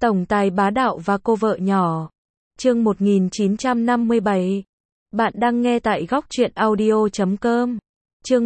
Tổng tài bá đạo và cô vợ nhỏ. Chương 1957. Bạn đang nghe tại góc truyện audio.com. Chương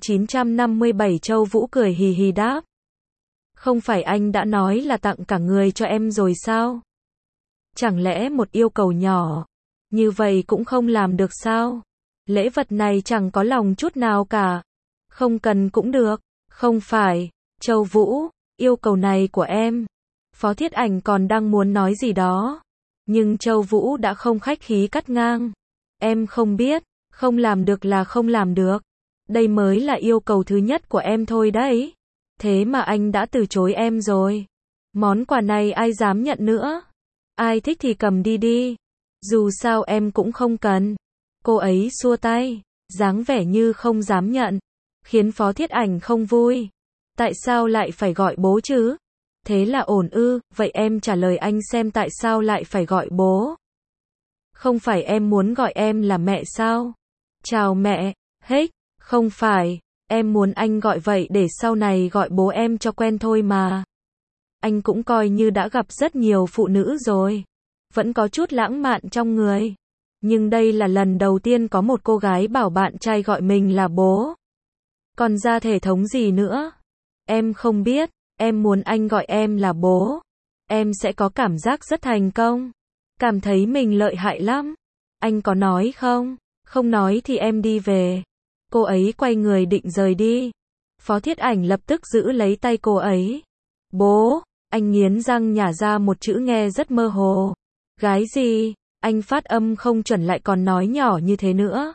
1957. Châu Vũ cười hì hì đáp. Không phải anh đã nói là tặng cả người cho em rồi sao? Chẳng lẽ một yêu cầu nhỏ như vậy cũng không làm được sao? Lễ vật này chẳng có lòng chút nào cả. Không cần cũng được. Không phải, Châu Vũ, yêu cầu này của em. Phó Thiết Ảnh còn đang muốn nói gì đó, nhưng Châu Vũ đã không khách khí cắt ngang. Em không biết, không làm được là không làm được. Đây mới là yêu cầu thứ nhất của em thôi đấy. Thế mà anh đã từ chối em rồi. Món quà này ai dám nhận nữa? Ai thích thì cầm đi đi. Dù sao em cũng không cần. Cô ấy xua tay, dáng vẻ như không dám nhận, khiến Phó Thiết Ảnh không vui. Tại sao lại phải gọi bố chứ? Thế là ổn ư? Vậy em trả lời anh xem tại sao lại phải gọi bố. Không phải em muốn gọi em là mẹ sao? Chào mẹ, hết, không phải, em muốn anh gọi vậy để sau này gọi bố em cho quen thôi mà. Anh cũng coi như đã gặp rất nhiều phụ nữ rồi, vẫn có chút lãng mạn trong người. Nhưng đây là lần đầu tiên có một cô gái bảo bạn trai gọi mình là bố. Còn ra thể thống gì nữa? Em không biết, em muốn anh gọi em là bố. Em sẽ có cảm giác rất thành công. Cảm thấy mình lợi hại lắm. Anh có nói không? Không nói thì em đi về. Cô ấy quay người định rời đi. Phó Thiết Ảnh lập tức giữ lấy tay cô ấy. Bố, anh nghiến răng nhả ra một chữ nghe rất mơ hồ. Gái gì? Anh phát âm không chuẩn lại còn nói nhỏ như thế nữa.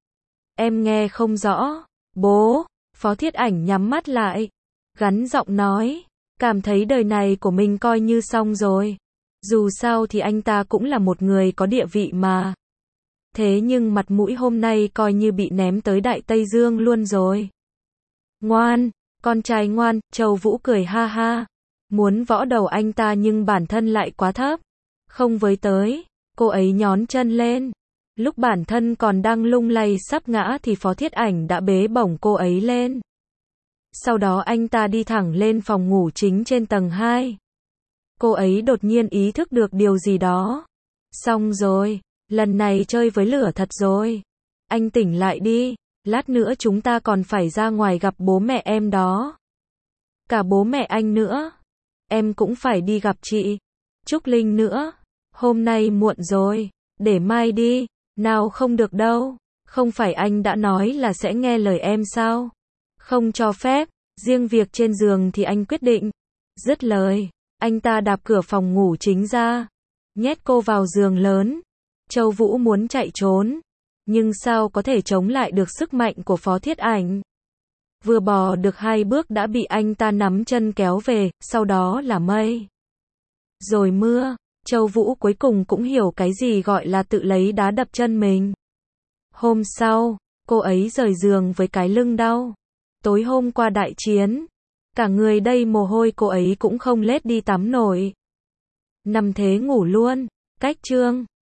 Em nghe không rõ. Bố, Phó Thiết Ảnh nhắm mắt lại, gắn giọng nói, cảm thấy đời này của mình coi như xong rồi. Dù sao thì anh ta cũng là một người có địa vị mà. Thế nhưng mặt mũi hôm nay coi như bị ném tới Đại Tây Dương luôn rồi. Ngoan, con trai ngoan, Châu Vũ cười ha ha. Muốn võ đầu anh ta nhưng bản thân lại quá thấp. Không với tới, cô ấy nhón chân lên. Lúc bản thân còn đang lung lay sắp ngã thì Phó Thiết Ảnh đã bế bổng cô ấy lên. Sau đó anh ta đi thẳng lên phòng ngủ chính trên tầng 2. Cô ấy đột nhiên ý thức được điều gì đó. Xong rồi, lần này chơi với lửa thật rồi. Anh tỉnh lại đi, lát nữa chúng ta còn phải ra ngoài gặp bố mẹ em đó. Cả bố mẹ anh nữa. Em cũng phải đi gặp chị Trúc Linh nữa. Hôm nay muộn rồi, để mai đi. Nào không được đâu, không phải anh đã nói là sẽ nghe lời em sao? Không cho phép, riêng việc trên giường thì anh quyết định. Dứt lời, anh ta đạp cửa phòng ngủ chính ra, nhét cô vào giường lớn. Châu Vũ muốn chạy trốn, nhưng sao có thể chống lại được sức mạnh của Phó Thiết Ảnh. Vừa bò được 2 bước đã bị anh ta nắm chân kéo về, sau đó là mây. Rồi mưa. Châu Vũ cuối cùng cũng hiểu cái gì gọi là tự lấy đá đập chân mình. Hôm sau, cô ấy rời giường với cái lưng đau. Tối hôm qua đại chiến, cả người đầy mồ hôi cô ấy cũng không lết đi tắm nổi. Nằm thế ngủ luôn. Cách chương